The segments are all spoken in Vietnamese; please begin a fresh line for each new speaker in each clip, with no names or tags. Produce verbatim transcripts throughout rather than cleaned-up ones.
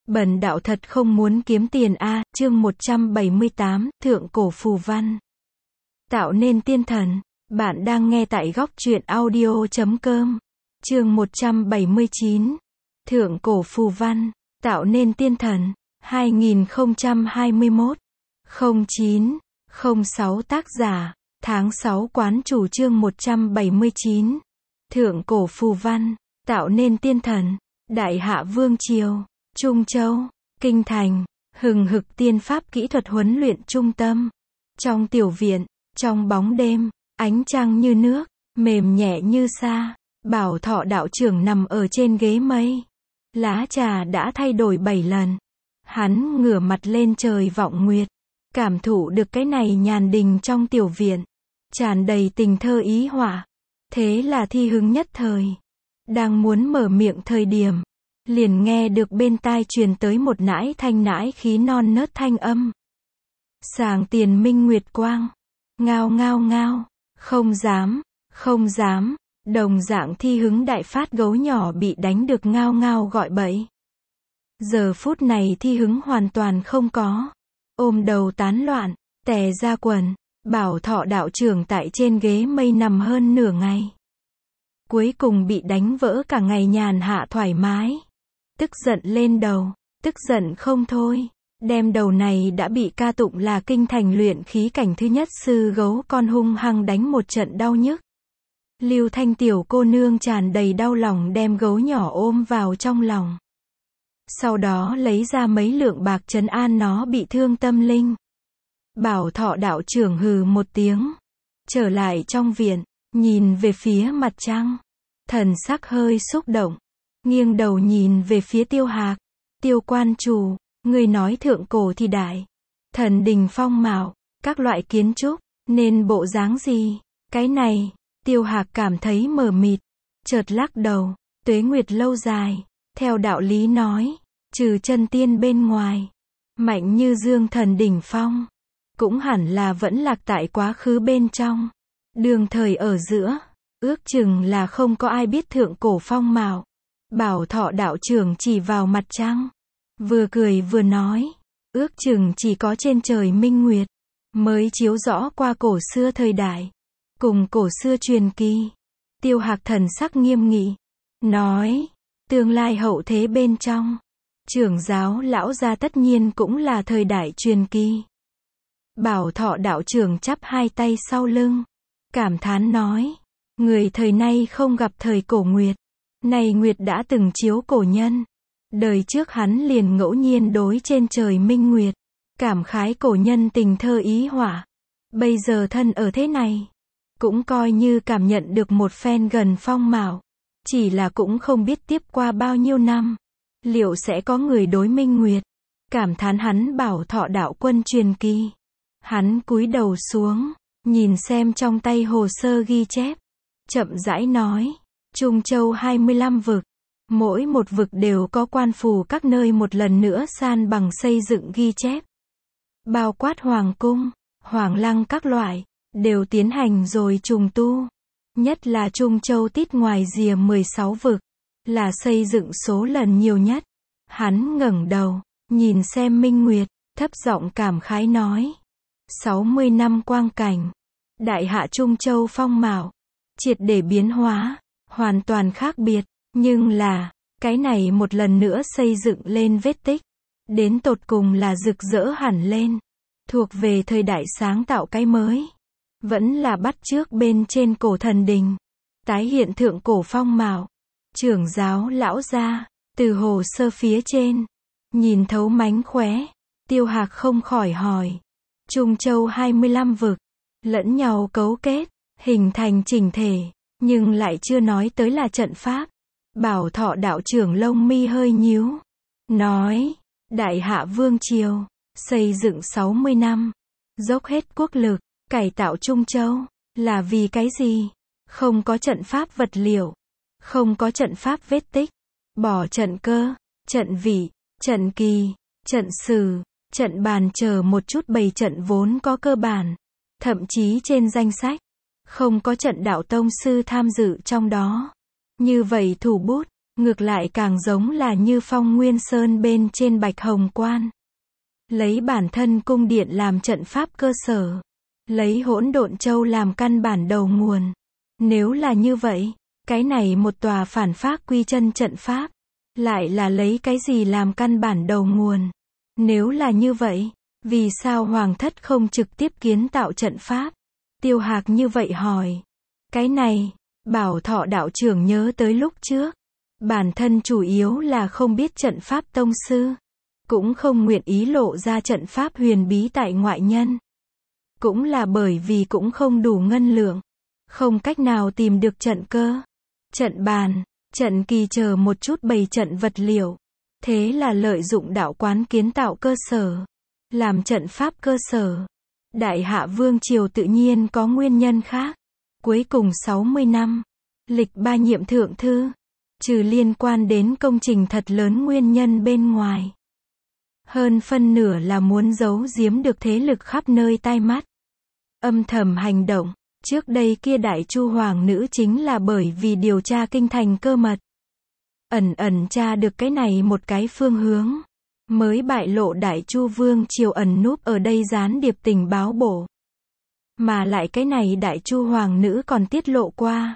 Bần đạo thật không muốn kiếm tiền a, chương một trăm bảy mươi tám, Thượng cổ phù văn. Tạo nên tiên thần. Bạn đang nghe tại góc truyện audio chấm com. Chương một trăm bảy mươi chín. Thượng cổ phù văn, tạo nên tiên thần. hai nghìn không trăm hai mươi mốt. không chín. không sáu tác giả. Tháng sáu quán chủ chương một trăm bảy mươi chín. Thượng cổ phù văn, tạo nên tiên thần. Đại Hạ Vương Triều, Trung Châu, Kinh Thành, hừng hực tiên pháp kỹ thuật huấn luyện trung tâm. Trong tiểu viện, trong bóng đêm, ánh trăng như nước, mềm nhẹ như sa, Bảo Thọ đạo trưởng nằm ở trên ghế mây. Lá trà đã thay đổi bảy lần. Hắn ngửa mặt lên trời vọng nguyệt, cảm thụ được cái này nhàn đình trong tiểu viện, tràn đầy tình thơ ý họa. Thế là thi hứng nhất thời. Đang muốn mở miệng thời điểm, liền nghe được bên tai truyền tới một nãi thanh nãi khí non nớt thanh âm. Sàng tiền minh nguyệt quang. Ngao ngao ngao. Không dám, không dám. Đồng dạng thi hứng đại phát gấu nhỏ bị đánh được ngao ngao gọi bậy. Giờ phút này thi hứng hoàn toàn không có. Ôm đầu tán loạn, tè ra quần. Bảo Thọ đạo trưởng tại trên ghế mây nằm hơn nửa ngày. Cuối cùng bị đánh vỡ cả ngày nhàn hạ thoải mái. Tức giận lên đầu, tức giận không thôi. Đem đầu này đã bị ca tụng là kinh thành luyện khí cảnh thứ nhất sư gấu con hung hăng đánh một trận đau nhức. Lưu Thanh tiểu cô nương tràn đầy đau lòng đem gấu nhỏ ôm vào trong lòng. Sau đó lấy ra mấy lượng bạc trấn an nó bị thương tâm linh. Bảo Thọ đạo trưởng hừ một tiếng. Trở lại trong viện, nhìn về phía mặt trăng. Thần sắc hơi xúc động. Nghiêng đầu nhìn về phía Tiêu Hạc. Tiêu quan chủ, người nói thượng cổ thì đại. Thần đình phong mạo, các loại kiến trúc, nên bộ dáng gì? Cái này, Tiêu Hạc cảm thấy mờ mịt. Chợt lắc đầu, tuế nguyệt lâu dài. Theo đạo lý nói, trừ chân tiên bên ngoài, mạnh như dương thần đỉnh phong, cũng hẳn là vẫn lạc tại quá khứ bên trong. Đường thời ở giữa, ước chừng là không có ai biết thượng cổ phong mạo. Bảo Thọ đạo trưởng chỉ vào mặt trăng, vừa cười vừa nói, ước chừng chỉ có trên trời minh nguyệt, mới chiếu rõ qua cổ xưa thời đại, cùng cổ xưa truyền kỳ. Tiêu Hạc thần sắc nghiêm nghị, nói, tương lai hậu thế bên trong, trưởng giáo lão gia tất nhiên cũng là thời đại truyền kỳ. Bảo Thọ đạo trưởng chắp hai tay sau lưng, cảm thán nói, người thời nay không gặp thời cổ nguyệt. Này nguyệt đã từng chiếu cổ nhân. Đời trước hắn liền ngẫu nhiên đối trên trời minh nguyệt, cảm khái cổ nhân tình thơ ý họa. Bây giờ thân ở thế này, cũng coi như cảm nhận được một phen gần phong mạo. Chỉ là cũng không biết tiếp qua bao nhiêu năm, liệu sẽ có người đối minh nguyệt. Cảm thán hắn Bảo Thọ đạo quân truyền kỳ. Hắn cúi đầu xuống, nhìn xem trong tay hồ sơ ghi chép, chậm rãi nói, Trung Châu hai mươi lăm vực, mỗi một vực đều có quan phù các nơi một lần nữa san bằng xây dựng ghi chép. Bao quát hoàng cung, hoàng lăng các loại, đều tiến hành rồi trùng tu. Nhất là Trung Châu tít ngoài rìa mười sáu vực, là xây dựng số lần nhiều nhất. Hắn ngẩng đầu, nhìn xem minh nguyệt, thấp giọng cảm khái nói, sáu mươi năm quang cảnh, Đại Hạ Trung Châu phong mạo, triệt để biến hóa, hoàn toàn khác biệt. Nhưng là, cái này một lần nữa xây dựng lên vết tích, đến tột cùng là rực rỡ hẳn lên, thuộc về thời đại sáng tạo cái mới, vẫn là bắt chước bên trên cổ thần đình, tái hiện thượng cổ phong mạo. Trưởng giáo lão gia, từ hồ sơ phía trên, nhìn thấu mánh khóe, Tiêu Hạc không khỏi hỏi, Trung Châu hai mươi lăm vực, lẫn nhau cấu kết, hình thành chỉnh thể, nhưng lại chưa nói tới là trận pháp. Bảo Thọ đạo trưởng lông mi hơi nhíu, nói, Đại Hạ Vương Triều, xây dựng sáu mươi năm, dốc hết quốc lực, cải tạo Trung Châu, là vì cái gì? Không có trận pháp vật liệu, không có trận pháp vết tích, bỏ trận cơ, trận vị, trận kỳ, trận sử, trận bàn chờ một chút bày trận vốn có cơ bản, thậm chí trên danh sách, không có trận đạo tông sư tham dự trong đó. Như vậy thủ bút, ngược lại càng giống là như Phong Nguyên Sơn bên trên Bạch Hồng Quan. Lấy bản thân cung điện làm trận pháp cơ sở, lấy Hỗn Độn Châu làm căn bản đầu nguồn. Nếu là như vậy, cái này một tòa phản pháp quy chân trận pháp, lại là lấy cái gì làm căn bản đầu nguồn? Nếu là như vậy, vì sao Hoàng thất không trực tiếp kiến tạo trận pháp? Tiêu Hạc như vậy hỏi. Cái này, Bảo Thọ đạo trưởng nhớ tới lúc trước, bản thân chủ yếu là không biết trận pháp tông sư, cũng không nguyện ý lộ ra trận pháp huyền bí tại ngoại nhân. Cũng là bởi vì cũng không đủ ngân lượng, không cách nào tìm được trận cơ, trận bàn, trận kỳ chờ một chút bày trận vật liệu. Thế là lợi dụng đạo quán kiến tạo cơ sở, làm trận pháp cơ sở. Đại Hạ Vương Triều tự nhiên có nguyên nhân khác. Cuối cùng sáu mươi năm, lịch ba nhiệm thượng thư, trừ liên quan đến công trình thật lớn nguyên nhân bên ngoài, hơn phân nửa là muốn giấu giếm được thế lực khắp nơi tai mắt, âm thầm hành động. Trước đây kia Đại Chu hoàng nữ chính là bởi vì điều tra kinh thành cơ mật, ẩn ẩn tra được cái này một cái phương hướng, mới bại lộ Đại Chu Vương Triều ẩn núp ở đây gián điệp tình báo bổ. Mà lại cái này Đại Chu hoàng nữ còn tiết lộ qua.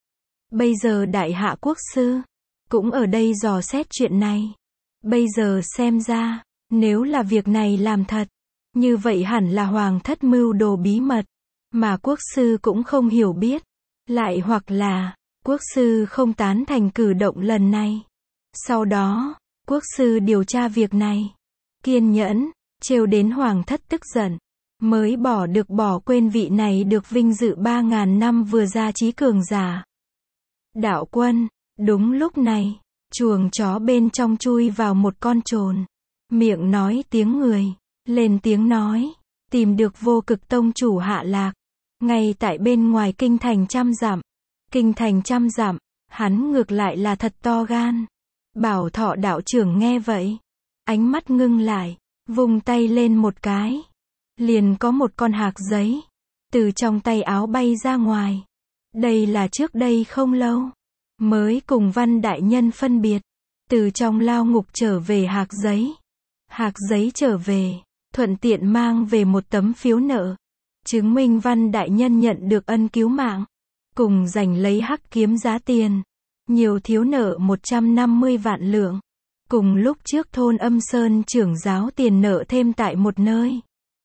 Bây giờ Đại Hạ quốc sư cũng ở đây dò xét chuyện này. Bây giờ xem ra, nếu là việc này làm thật, như vậy hẳn là hoàng thất mưu đồ bí mật, mà quốc sư cũng không hiểu biết. Lại hoặc là, quốc sư không tán thành cử động lần này. Sau đó, quốc sư điều tra việc này, kiên nhẫn, trêu đến hoàng thất tức giận, mới bỏ được bỏ quên vị này được vinh dự ba ngàn năm vừa ra trí cường giả. Đạo quân, đúng lúc này, chuồng chó bên trong chui vào một con trồn, miệng nói tiếng người, lên tiếng nói, tìm được Vô Cực tông chủ hạ lạc, ngay tại bên ngoài kinh thành trăm dặm. Kinh thành trăm dặm, hắn ngược lại là thật to gan. Bảo Thọ đạo trưởng nghe vậy, ánh mắt ngưng lại, vung tay lên một cái, liền có một con hạc giấy từ trong tay áo bay ra ngoài. Đây là trước đây không lâu, mới cùng Văn đại nhân phân biệt, từ trong lao ngục trở về hạc giấy. Hạc giấy trở về, thuận tiện mang về một tấm phiếu nợ, chứng minh Văn đại nhân nhận được ân cứu mạng, cùng giành lấy hắc kiếm giá tiền, nhiều thiếu nợ một trăm năm mươi vạn lượng, cùng lúc trước thôn Âm Sơn trưởng giáo tiền nợ thêm tại một nơi.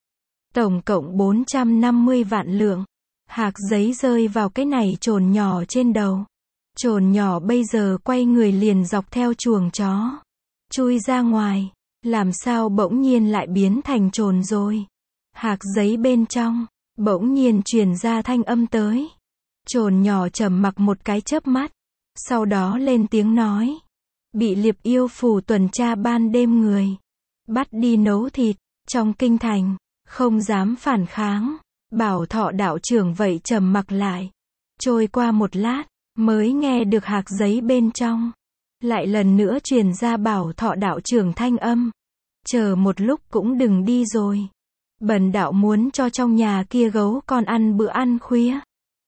Tổng cộng bốn trăm năm mươi vạn lượng. Hạc giấy rơi vào cái này trồn nhỏ trên đầu. Trồn nhỏ bây giờ quay người liền dọc theo chuồng chó, chui ra ngoài. Làm sao bỗng nhiên lại biến thành trồn rồi? Hạc giấy bên trong, bỗng nhiên truyền ra thanh âm tới. Trồn nhỏ trầm mặc một cái chớp mắt, sau đó lên tiếng nói. Bị Liệp Yêu phủ tuần tra ban đêm người bắt đi nấu thịt, trong kinh thành, không dám phản kháng. Bảo Thọ đạo trưởng vậy trầm mặc lại. Trôi qua một lát, mới nghe được hạc giấy bên trong lại lần nữa truyền ra Bảo Thọ đạo trưởng thanh âm. Chờ một lúc cũng đừng đi rồi. Bần đạo muốn cho trong nhà kia gấu con ăn bữa ăn khuya.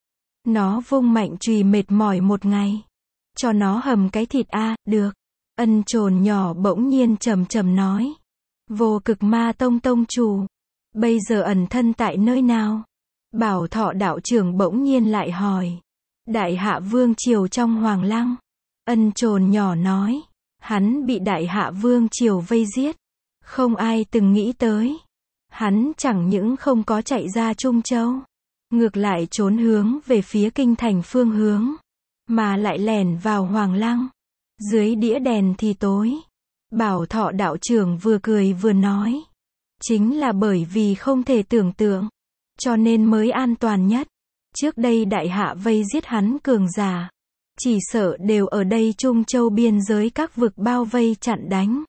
Nó vung mạnh chùy mệt mỏi một ngày. Cho nó hầm cái thịt a, à, được. Ân trồn nhỏ bỗng nhiên trầm trầm nói. Vô Cực Ma tông tông chủ, bây giờ ẩn thân tại nơi nào? Bảo Thọ đạo trưởng bỗng nhiên lại hỏi. Đại Hạ Vương Triều trong Hoàng Lăng. Ân trồn nhỏ nói. Hắn bị Đại Hạ Vương Triều vây giết. Không ai từng nghĩ tới. Hắn chẳng những không có chạy ra Trung Châu, ngược lại trốn hướng về phía kinh thành phương hướng, mà lại lẻn vào Hoàng Lăng. Dưới đĩa đèn thì tối. Bảo Thọ đạo trưởng vừa cười vừa nói. Chính là bởi vì không thể tưởng tượng, cho nên mới an toàn nhất. Trước đây Đại Hạ vây giết hắn cường giả, chỉ sợ đều ở đây Trung Châu biên giới các vực bao vây chặn đánh.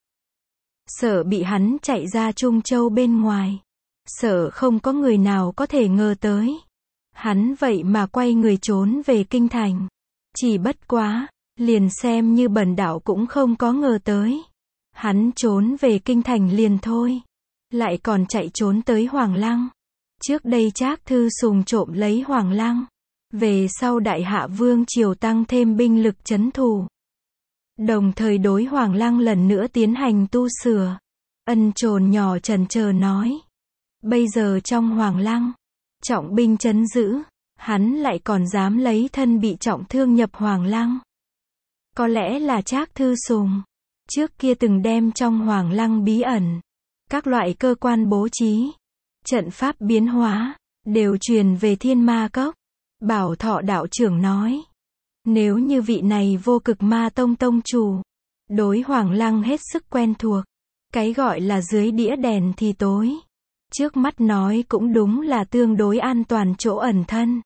Sợ bị hắn chạy ra Trung Châu bên ngoài. Sợ không có người nào có thể ngờ tới. Hắn vậy mà quay người trốn về kinh thành. Chỉ bất quá, liền xem như bần đạo cũng không có ngờ tới. Hắn trốn về kinh thành liền thôi, lại còn chạy trốn tới Hoàng Lăng. Trước đây Trác Thư Sùng trộm lấy Hoàng Lăng, về sau Đại Hạ Vương Triều tăng thêm binh lực trấn thủ. đồng thời đối Hoàng Lăng lần nữa tiến hành tu sửa. Ân Chồn nhỏ chần chờ nói. Bây giờ trong Hoàng Lăng, trọng binh trấn giữ, hắn lại còn dám lấy thân bị trọng thương nhập Hoàng Lăng. Có lẽ là Trác Thư Sùng, trước kia từng đem trong Hoàng Lăng bí ẩn, các loại cơ quan bố trí, trận pháp biến hóa, đều truyền về Thiên Ma Cốc. Bảo Thọ đạo trưởng nói. Nếu như vị này Vô Cực Ma Tông tông chủ, đối Hoàng Lăng hết sức quen thuộc, cái gọi là dưới đĩa đèn thì tối. Trước mắt nói cũng đúng là tương đối an toàn chỗ ẩn thân.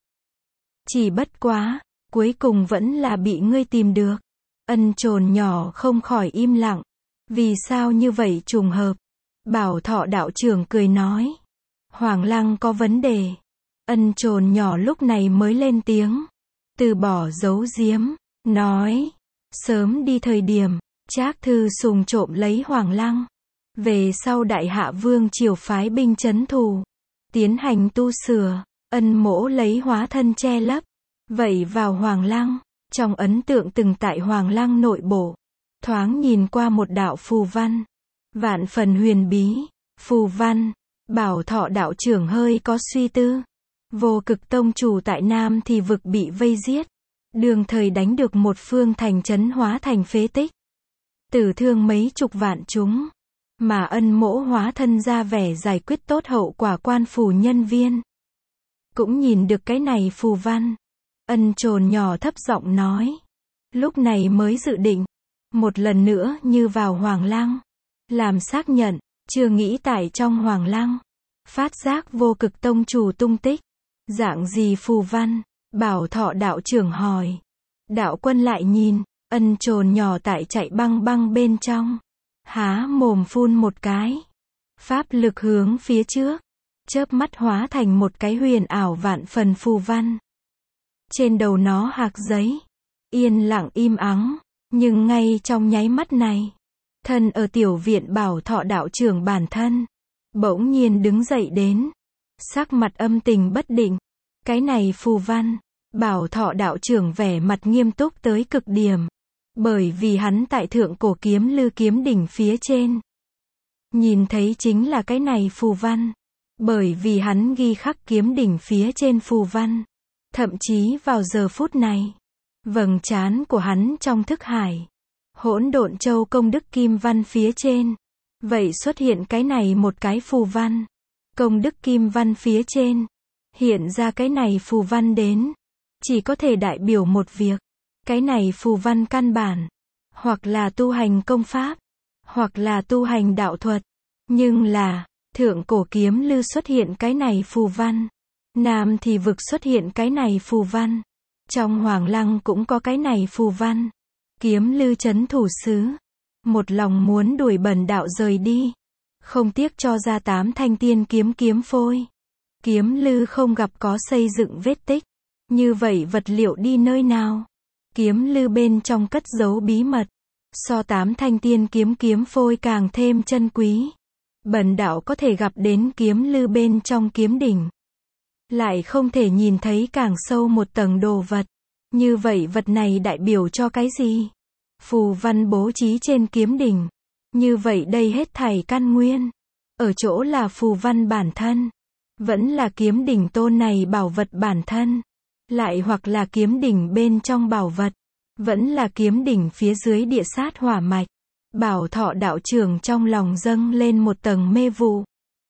Chỉ bất quá, cuối cùng vẫn là bị ngươi tìm được. Ân Chồn nhỏ không khỏi im lặng. Vì sao như vậy trùng hợp? Bảo Thọ đạo trưởng cười nói. Hoàng Lăng có vấn đề. Ân Chồn nhỏ lúc này mới lên tiếng. Từ bỏ giấu giếm, nói. Sớm đi thời điểm, Trác Thư Sùng trộm lấy Hoàng Lăng. Về sau Đại Hạ Vương triều phái binh trấn thủ, tiến hành tu sửa, Ân Mỗ lấy hóa thân che lấp, vậy vào Hoàng Lăng, trong ấn tượng từng tại Hoàng Lăng nội bộ, thoáng nhìn qua một đạo phù văn, vạn phần huyền bí, phù văn. Bảo Thọ đạo trưởng hơi có suy tư. Vô Cực tông chủ tại Nam thì vực bị vây giết, đương thời đánh được một phương thành trấn hóa thành phế tích, tử thương mấy chục vạn chúng. Mà Ân Mỗ hóa thân ra vẻ giải quyết tốt hậu quả quan phủ nhân viên, cũng nhìn được cái này phù văn. Ân Chồn nhỏ thấp giọng nói. Lúc này mới dự định, một lần nữa như vào Hoàng Lăng, làm xác nhận, chưa nghĩ tại trong Hoàng Lăng, phát giác Vô Cực tông chủ tung tích. Dạng gì phù văn? Bảo Thọ đạo trưởng hỏi. Đạo quân lại nhìn, Ân Chồn nhỏ tại chạy băng băng bên trong. Há mồm phun một cái. Pháp lực hướng phía trước. Chớp mắt hóa thành một cái huyền ảo vạn phần phù văn. Trên đầu nó hạc giấy. Yên lặng im ắng. Nhưng ngay trong nháy mắt này, thân ở tiểu viện Bảo Thọ đạo trưởng bản thân, bỗng nhiên đứng dậy đến. Sắc mặt âm tình bất định. Cái này phù văn. Bảo Thọ đạo trưởng vẻ mặt nghiêm túc tới cực điểm. Bởi vì hắn tại thượng cổ kiếm lư kiếm đỉnh phía trên, nhìn thấy chính là cái này phù văn. Bởi vì hắn ghi khắc kiếm đỉnh phía trên phù văn. Thậm chí vào giờ phút này, vầng trán của hắn trong thức hải, Hỗn Độn Châu công đức kim văn phía trên, vậy xuất hiện cái này một cái phù văn. Công đức kim văn phía trên, hiện ra cái này phù văn đến, chỉ có thể đại biểu một việc. Cái này phù văn căn bản, hoặc là tu hành công pháp, hoặc là tu hành đạo thuật. Nhưng là, thượng cổ kiếm lư xuất hiện cái này phù văn. Nam thì vực xuất hiện cái này phù văn. Trong Hoàng Lăng cũng có cái này phù văn. Kiếm lư trấn thủ sứ, một lòng muốn đuổi bần đạo rời đi, không tiếc cho ra tám thanh tiên kiếm kiếm phôi. Kiếm lư không gặp có xây dựng vết tích. Như vậy vật liệu đi nơi nào? Kiếm lư bên trong cất giấu bí mật, so tám thanh tiên kiếm kiếm phôi càng thêm chân quý. Bần đạo có thể gặp đến kiếm lư bên trong kiếm đỉnh, lại không thể nhìn thấy càng sâu một tầng đồ vật. Như vậy vật này đại biểu cho cái gì? Phù văn bố trí trên kiếm đỉnh. Như vậy đây hết thảy căn nguyên, ở chỗ là phù văn bản thân, vẫn là kiếm đỉnh tôn này bảo vật bản thân, lại hoặc là kiếm đỉnh bên trong bảo vật, vẫn là kiếm đỉnh phía dưới địa sát hỏa mạch. Bảo Thọ đạo trưởng trong lòng dâng lên một tầng mê vụ,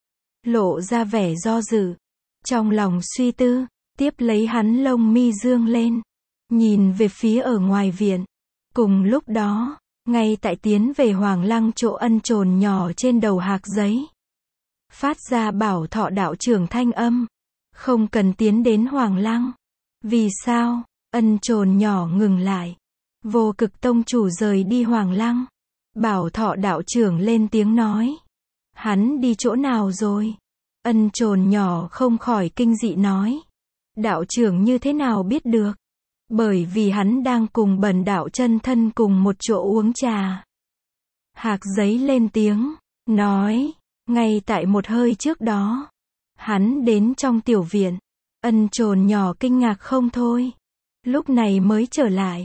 lộ ra vẻ do dự, trong lòng suy tư, tiếp lấy hắn lông mi dương lên, nhìn về phía ở ngoài viện. Cùng lúc đó, ngay tại tiến về Hoàng Lăng chỗ Ân Chồn nhỏ trên đầu hạc giấy, phát ra Bảo Thọ đạo trưởng thanh âm, không cần tiến đến Hoàng Lăng. Vì sao? Ân Chồn nhỏ ngừng lại. Vô Cực tông chủ rời đi Hoàng Lăng. Bảo Thọ đạo trưởng lên tiếng nói. Hắn đi chỗ nào rồi? Ân Chồn nhỏ không khỏi kinh dị nói. Đạo trưởng như thế nào biết được? Bởi vì hắn đang cùng bần đạo chân thân cùng một chỗ uống trà. Hạc giấy lên tiếng, nói, ngay tại một hơi trước đó, hắn đến trong tiểu viện. Ân Chồn nhỏ kinh ngạc không thôi, lúc này mới trở lại.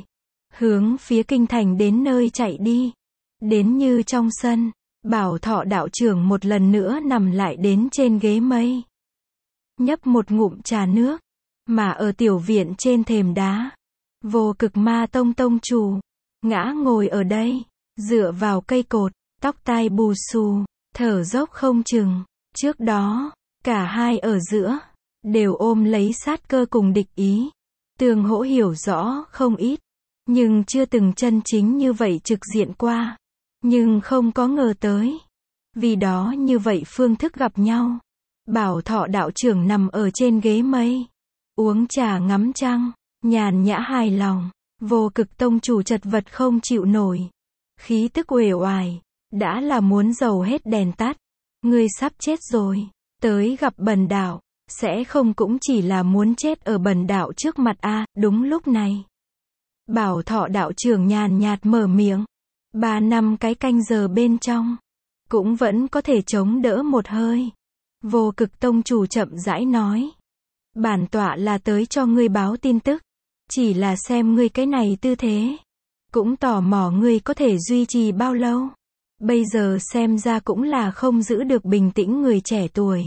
hướng phía kinh thành đến nơi chạy đi. Đến như trong sân, Bảo Thọ đạo trưởng một lần nữa nằm lại đến trên ghế mây. Nhấp một ngụm trà nước, mà ở tiểu viện trên thềm đá, Vô Cực Ma Tông tông chủ, ngã ngồi ở đây, dựa vào cây cột, tóc tai bù xù, thở dốc không chừng. Trước đó, cả hai ở giữa, đều ôm lấy sát cơ cùng địch ý. Tương hỗ hiểu rõ không ít, nhưng chưa từng chân chính như vậy trực diện qua. Nhưng không có ngờ tới. Vì đó như vậy phương thức gặp nhau. Bảo Thọ đạo trưởng nằm ở trên ghế mây, uống trà ngắm trăng, nhàn nhã hài lòng. Vô Cực tông chủ chật vật không chịu nổi, khí tức uể oải, đã là muốn dầu hết đèn tắt. Ngươi sắp chết rồi, tới gặp bần đạo, sẽ không cũng chỉ là muốn chết ở bần đạo trước mặt a. Đúng lúc này, Bảo Thọ đạo trưởng nhàn nhạt mở miệng, ba năm cái canh giờ bên trong, cũng vẫn có thể chống đỡ một hơi. Vô Cực tông chủ chậm rãi nói, bản tọa là tới cho ngươi báo tin tức, chỉ là xem ngươi cái này tư thế, cũng tò mò ngươi có thể duy trì bao lâu. Bây giờ xem ra cũng là không giữ được bình tĩnh người trẻ tuổi.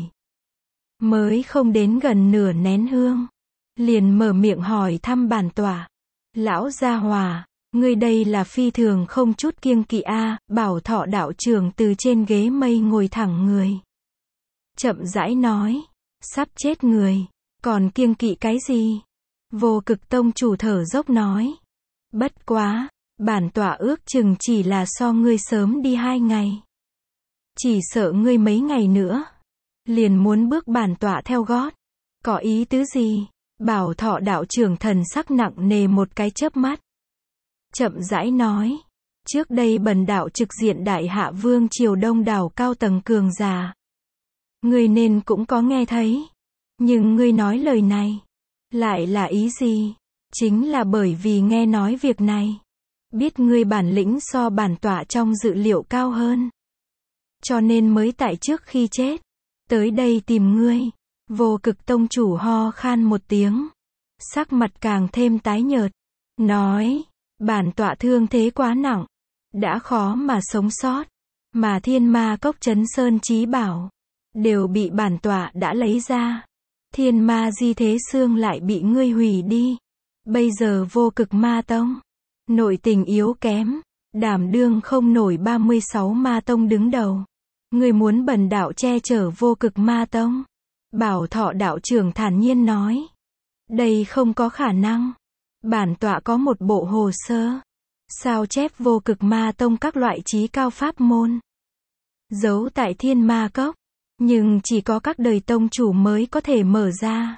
Mới không đến gần nửa nén hương, liền mở miệng hỏi thăm bản tọa. Lão gia hòa, ngươi đây là phi thường không chút kiêng kỵ a. Bảo Thọ đạo trưởng từ trên ghế mây ngồi thẳng người, chậm rãi nói, sắp chết người, còn kiêng kỵ cái gì? Vô Cực tông chủ thở dốc nói, bất quá, bản tọa ước chừng chỉ là so ngươi sớm đi hai ngày. Chỉ sợ ngươi mấy ngày nữa, liền muốn bước bản tọa theo gót. Có ý tứ gì? Bảo Thọ đạo trưởng thần sắc nặng nề một cái chớp mắt, chậm rãi nói, trước đây bần đạo trực diện Đại Hạ Vương triều đông đảo cao tầng cường giả. Ngươi nên cũng có nghe thấy. Nhưng ngươi nói lời này, lại là ý gì? Chính là bởi vì nghe nói việc này, biết ngươi bản lĩnh so bản tọa trong dự liệu cao hơn, cho nên mới tại trước khi chết, tới đây tìm ngươi. Vô Cực tông chủ ho khan một tiếng, sắc mặt càng thêm tái nhợt, nói, bản tọa thương thế quá nặng, đã khó mà sống sót, mà Thiên Ma Cốc Trấn Sơn chí bảo, đều bị bản tọa đã lấy ra. Thiên Ma Di Thế Xương lại bị ngươi hủy đi. Bây giờ Vô Cực Ma Tông, nội tình yếu kém, đảm đương không nổi ba mươi sáu ma tông đứng đầu. Ngươi muốn bần đạo che chở Vô Cực Ma Tông? Bảo Thọ đạo trưởng thản nhiên nói, đây không có khả năng. Bản tọa có một bộ hồ sơ, sao chép Vô Cực Ma Tông các loại chí cao pháp môn, giấu tại Thiên Ma Cốc, nhưng chỉ có các đời tông chủ mới có thể mở ra.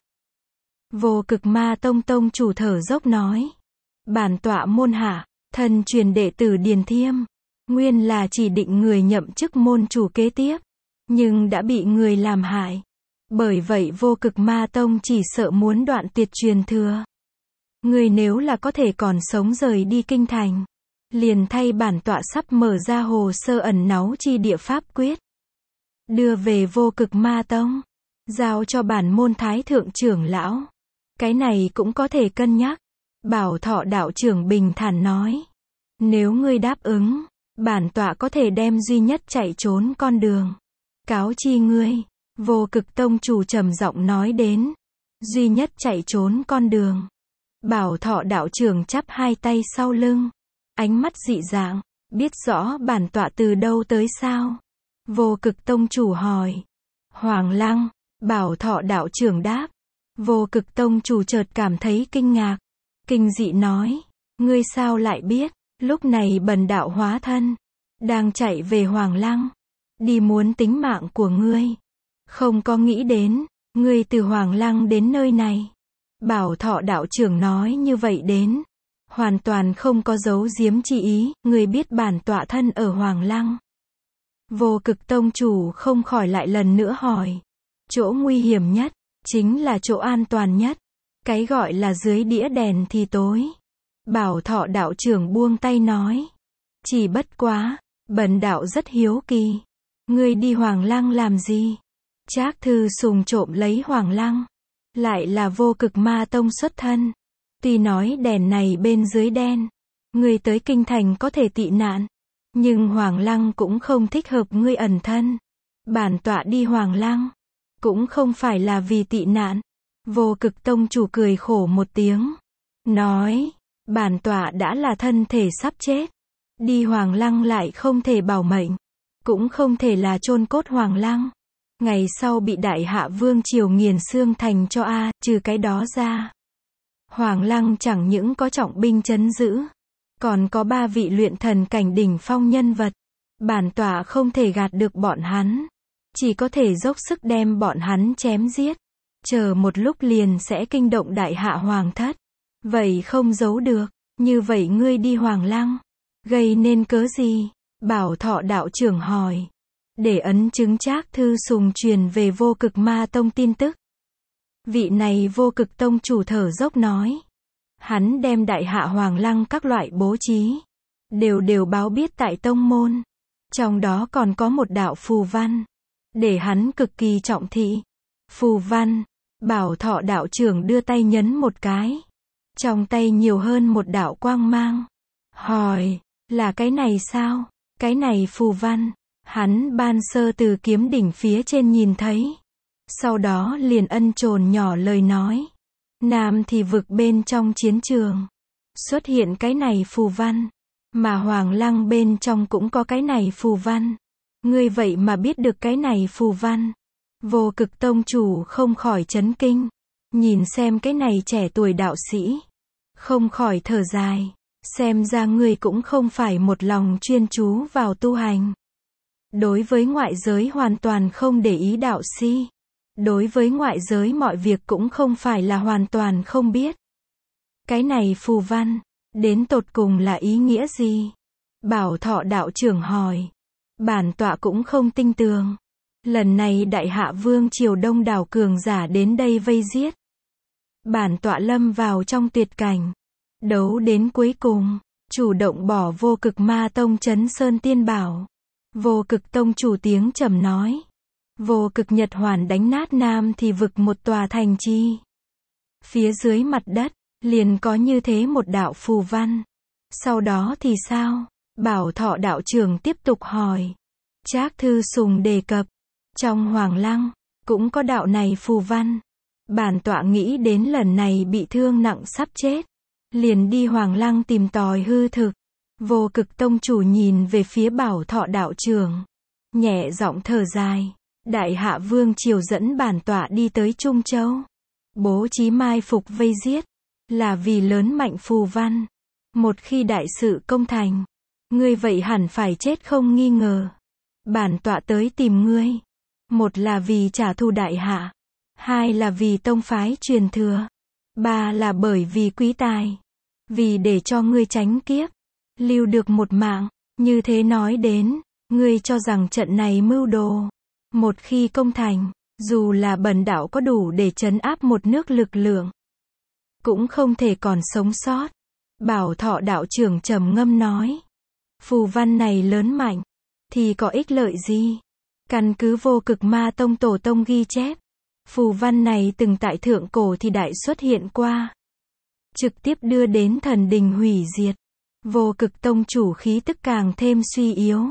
Vô Cực Ma Tông tông chủ thở dốc nói, bản tọa môn hạ, thân truyền đệ tử Điền Thiêm, nguyên là chỉ định người nhậm chức môn chủ kế tiếp, nhưng đã bị người làm hại. Bởi vậy Vô Cực Ma Tông chỉ sợ muốn đoạn tuyệt truyền thừa. Người nếu là có thể còn sống rời đi kinh thành, liền thay bản tọa sắp mở ra hồ sơ ẩn náu chi địa pháp quyết, đưa về Vô Cực Ma Tông, giao cho bản môn thái thượng trưởng lão. Cái này cũng có thể cân nhắc. Bảo Thọ đạo trưởng bình thản nói, nếu ngươi đáp ứng, bản tọa có thể đem duy nhất chạy trốn con đường cáo chi ngươi. Vô Cực tông chủ trầm giọng nói đến, duy nhất chạy trốn con đường. Bảo Thọ đạo trưởng chắp hai tay sau lưng, ánh mắt dị dạng, biết rõ bản tọa từ đâu tới sao? Vô Cực tông chủ hỏi. Hoàng Lăng. Bảo Thọ đạo trưởng đáp. Vô Cực tông chủ chợt cảm thấy kinh ngạc, kinh dị nói, ngươi sao lại biết? Lúc này bần đạo hóa thân, đang chạy về Hoàng Lăng, đi muốn tính mạng của ngươi. Không có nghĩ đến, ngươi từ Hoàng Lăng đến nơi này. Bảo Thọ đạo trưởng nói như vậy đến, hoàn toàn không có giấu giếm chi ý, ngươi biết bản tọa thân ở Hoàng Lăng. Vô Cực tông chủ không khỏi lại lần nữa hỏi, chỗ nguy hiểm nhất, chính là chỗ an toàn nhất. Cái gọi là dưới đĩa đèn thì tối. Bảo Thọ đạo trưởng buông tay nói, chỉ bất quá, bần đạo rất hiếu kỳ, ngươi đi Hoàng Lăng làm gì? Trác Thư Sùng trộm lấy Hoàng Lăng, lại là Vô Cực Ma Tông xuất thân. Tuy nói đèn này bên dưới đen, ngươi tới kinh thành có thể tị nạn, nhưng Hoàng Lăng cũng không thích hợp ngươi ẩn thân. Bản tọa đi Hoàng Lăng, cũng không phải là vì tị nạn. Vô Cực tông chủ cười khổ một tiếng, nói, bản tọa đã là thân thể sắp chết, đi Hoàng Lăng lại không thể bảo mệnh, cũng không thể là chôn cốt Hoàng Lăng, ngày sau bị Đại Hạ Vương triều nghiền xương thành cho a, trừ cái đó ra. Hoàng Lăng chẳng những có trọng binh trấn giữ, còn có ba vị luyện thần cảnh đỉnh phong nhân vật. Bản tọa không thể gạt được bọn hắn, chỉ có thể dốc sức đem bọn hắn chém giết. Chờ một lúc liền sẽ kinh động Đại Hạ Hoàng thất. Vậy không giấu được, như vậy ngươi đi Hoàng Lăng, gây nên cớ gì? Bảo Thọ đạo trưởng hỏi. Để ấn chứng Trác Thư Sùng truyền về Vô Cực Ma Tông tin tức. Vị này Vô Cực tông chủ thở dốc nói. Hắn đem Đại Hạ Hoàng Lăng các loại bố trí, đều đều báo biết tại tông môn. Trong đó còn có một đạo phù văn, để hắn cực kỳ trọng thị. Phù văn, Bảo Thọ đạo trưởng đưa tay nhấn một cái. Trong tay nhiều hơn một đạo quang mang. Hỏi, là cái này sao? Cái này phù văn, hắn ban sơ từ kiếm đỉnh phía trên nhìn thấy. Sau đó liền ân trồn nhỏ lời nói. Nam thì vực bên trong chiến trường, xuất hiện cái này phù văn. Mà Hoàng Lăng bên trong cũng có cái này phù văn. Ngươi vậy mà biết được cái này phù văn. Vô Cực tông chủ không khỏi chấn kinh. Nhìn xem cái này trẻ tuổi đạo sĩ, không khỏi thở dài. Xem ra ngươi cũng không phải một lòng chuyên chú vào tu hành. Đối với ngoại giới hoàn toàn không để ý đạo si. Đối với ngoại giới mọi việc cũng không phải là hoàn toàn không biết. Cái này phù văn, đến tột cùng là ý nghĩa gì? Bảo Thọ đạo trưởng hỏi. Bản tọa cũng không tinh tường. Lần này Đại Hạ Vương triều đông đảo cường giả đến đây vây giết. Bản tọa lâm vào trong tuyệt cảnh. Đấu đến cuối cùng, chủ động bỏ Vô Cực Ma Tông Trấn Sơn Tiên Bảo. Vô Cực tông chủ tiếng trầm nói. Vô Cực Nhật Hoàn đánh nát Nam thì vực một tòa thành trì. Phía dưới mặt đất, liền có như thế một đạo phù văn. Sau đó thì sao? Bảo Thọ đạo trưởng tiếp tục hỏi. Trác Thư Sùng đề cập, trong Hoàng Lăng, cũng có đạo này phù văn. Bản tọa nghĩ đến lần này bị thương nặng sắp chết, liền đi Hoàng Lăng tìm tòi hư thực. Vô Cực tông chủ nhìn về phía Bảo Thọ đạo trưởng, nhẹ giọng thở dài. Đại Hạ Vương triều dẫn bản tọa đi tới Trung Châu, bố trí mai phục vây giết, là vì lớn mạnh phù văn. Một khi đại sự công thành, ngươi vậy hẳn phải chết không nghi ngờ. Bản tọa tới tìm ngươi, một là vì trả thù Đại Hạ, hai là vì tông phái truyền thừa, ba là bởi vì quý tài, vì để cho ngươi tránh kiếp, lưu được một mạng. Như thế nói đến, ngươi cho rằng trận này mưu đồ, một khi công thành, dù là bần đạo có đủ để trấn áp một nước lực lượng, cũng không thể còn sống sót. Bảo Thọ đạo trưởng trầm ngâm nói. Phù văn này lớn mạnh, thì có ích lợi gì? Căn cứ Vô Cực Ma Tông tổ tông ghi chép, phù văn này từng tại thượng cổ thì đại xuất hiện qua, trực tiếp đưa đến thần đình hủy diệt. Vô Cực tông chủ khí tức càng thêm suy yếu.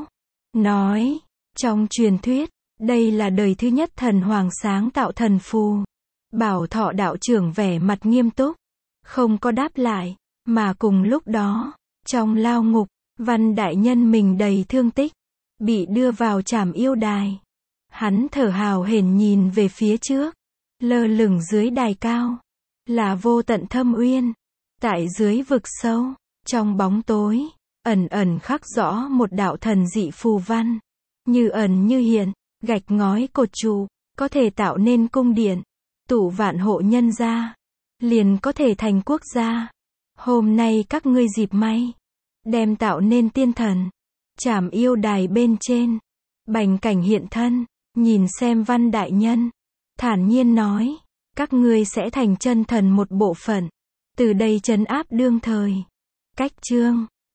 Nói, trong truyền thuyết, đây là đời thứ nhất thần hoàng sáng tạo thần phù. Bảo Thọ đạo trưởng vẻ mặt nghiêm túc, không có đáp lại, mà cùng lúc đó, trong lao ngục, Văn đại nhân mình đầy thương tích, bị đưa vào trảm yêu đài. Hắn thở hào hển nhìn về phía trước, lơ lửng dưới đài cao, là vô tận thâm uyên. Tại dưới vực sâu, trong bóng tối, ẩn ẩn khắc rõ một đạo thần dị phù văn, như ẩn như hiện, gạch ngói cột trụ, có thể tạo nên cung điện, tụ vạn hộ nhân gia, liền có thể thành quốc gia. Hôm nay các ngươi dịp may, đem tạo nên tiên thần. Trảm yêu đài bên trên, bành cảnh hiện thân, nhìn xem Văn đại nhân, thản nhiên nói, các ngươi sẽ thành chân thần một bộ phận, từ đây trấn áp đương thời. Cách chương